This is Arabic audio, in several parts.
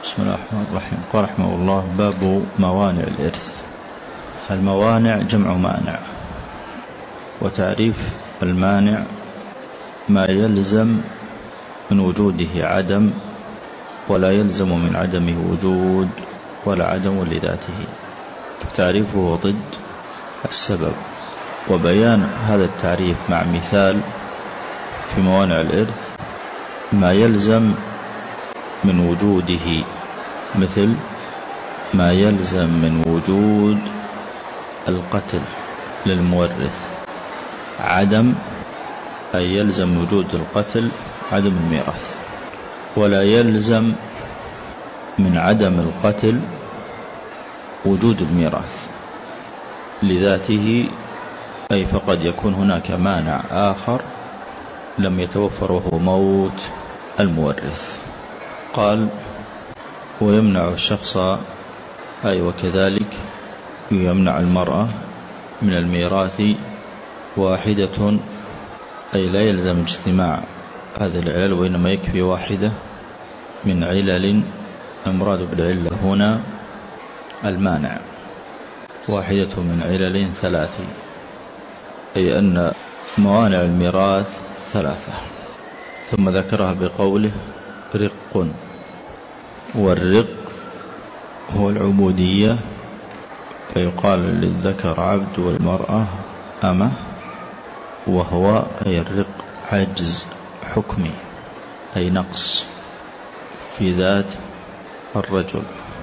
بسم الله الرحمن الرحيم. قال رحمه الله: باب موانع الإرث. الموانع جمع مانع، وتعريف المانع ما يلزم من وجوده عدم ولا يلزم من عدمه وجود ولا عدم لذاته، فتعريفه ضد السبب. وبيان هذا التعريف مع مثال في موانع الإرث: ما يلزم من وجوده، مثل ما يلزم من وجود القتل للمورث عدم، أي يلزم وجود القتل عدم الميراث، ولا يلزم من عدم القتل وجود الميراث لذاته، أي فقد يكون هناك مانع آخر لم يتوفر وهو موت المورث. قال: ويمنع الشخص، أي وكذلك يمنع المرأة من الميراث واحدة، أي لا يلزم اجتماع هذه العلل، وإنما يكفي واحدة من علل. المراد بالعلة هنا المانع، واحدة من علل ثلاث، أي أن موانع الميراث ثلاثة. ثم ذكرها بقوله: رق. والرق هو العبودية، فيقال للذكر عبد والمرأة أمة، وهو أي الرق عجز حكمي، أي نقص في ذات الرجل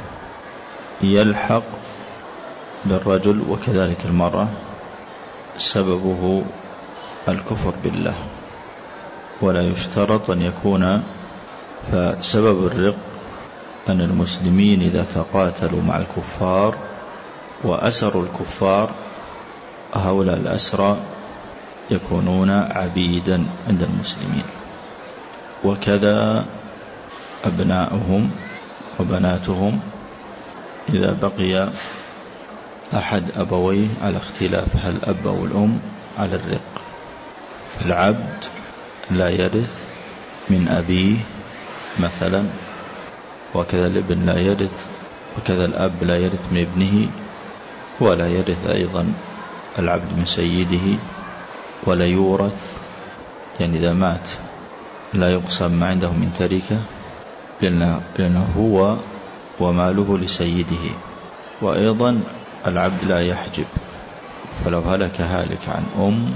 يلحق بالرجل وكذلك المرأة، سببه الكفر بالله، ولا يشترط أن يكون. فسبب الرق أن المسلمين إذا تقاتلوا مع الكفار وأسروا الكفار، هؤلاء الأسرى يكونون عبيدا عند المسلمين، وكذا أبناؤهم وبناتهم إذا بقي أحد أبويه على اختلاف هل الأب أو الأم على الرق. فالعبد لا يرث من أبيه مثلا، وكذا الابن لا يرث، وكذا الأب لا يرث من ابنه، ولا يرث أيضا العبد من سيده، ولا يورث، يعني إذا مات لا يقسم ما عنده من تركة، لأنه هو وماله لسيده. وأيضا العبد لا يحجب، فلو هلك هالك عن أم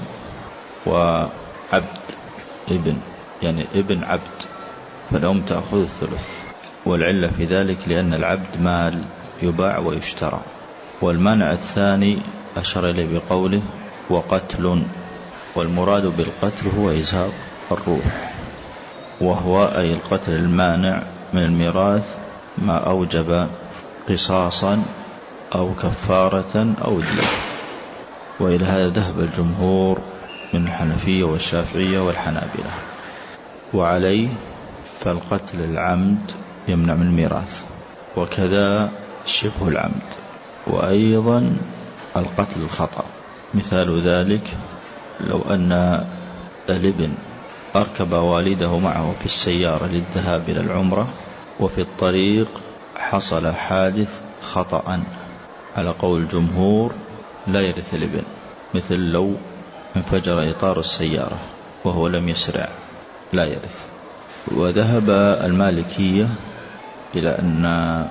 وعبد ابن، يعني ابن عبد، فالأم تأخذ الثلث. والعلة في ذلك لأن العبد مال يباع ويشترى. والمانع الثاني أشار إليه بقوله: وقتل. والمراد بالقتل هو إزهاق الروح، وهو أي القتل المانع من الميراث ما أوجب قصاصا أو كفارة أو دية. وإلى هذا ذهب الجمهور من الحنفية والشافعية والحنابلة. وعليه فالقتل العمد يمنع من الميراث، وكذا شبه العمد، وأيضا القتل الخطأ. مثال ذلك: لو أن الابن أركب والده معه في السيارة للذهاب إلى العمرة، وفي الطريق حصل حادث خطأ، على قول الجمهور لا يرث الابن، مثل لو انفجر إطار السيارة وهو لم يسرع لا يرث. وذهب المالكية إلى أن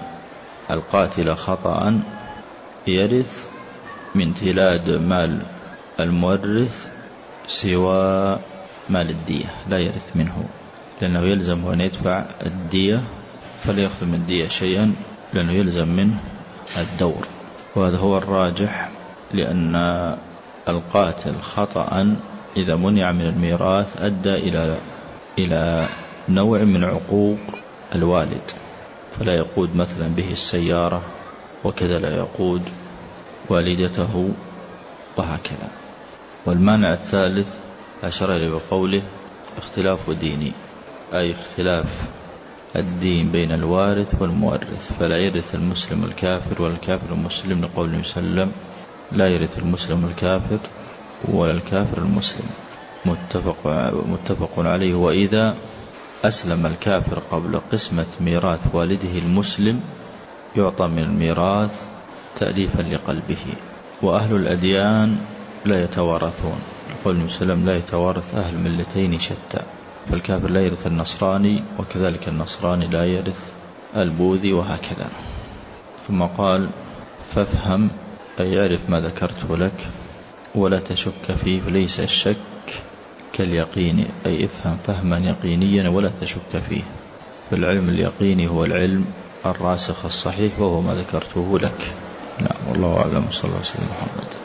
القاتل خطأ يرث من تلاد مال المورث سوى مال الدية، لا يرث منه، لأنه يلزم أن يدفع الدية، فلا يأخذ من الدية شيئا، لأنه يلزم منه الدور. وهذا هو الراجح، لأن القاتل خطأ إذا منع من الميراث أدى إلى نوع من عقوق الوالد، فلا يقود مثلا به السيارة، وكذا لا يقود والدته، وهكذا. والمانع الثالث أشار إليه بقوله: اختلاف ديني، أي اختلاف الدين بين الوارث والمورث، فلا يرث المسلم الكافر ولا الكافر المسلم، لقول النبي صلى الله عليه وسلم: لا يرث المسلم الكافر ولا الكافر المسلم، متفق عليه. وإذا أسلم الكافر قبل قسمة ميراث والده المسلم يعطى من الميراث تأليفا لقلبه. وأهل الأديان لا يتوارثون، يقول النبي صلى الله عليه وسلم لا يتوارث أهل ملتين شتى، فالكافر لا يرث النصراني، وكذلك النصراني لا يرث البوذي، وهكذا. ثم قال فافهم، أي اعرف ما ذكرته لك ولا تشك فيه، فليس الشك كاليقين، أي افهم فهما يقينيا ولا تشك فيه، فالعلم اليقيني هو العلم الراسخ الصحيح، وهو ما ذكرته لك. نعم، والله أعلم. صلى الله عليه وسلم محمد.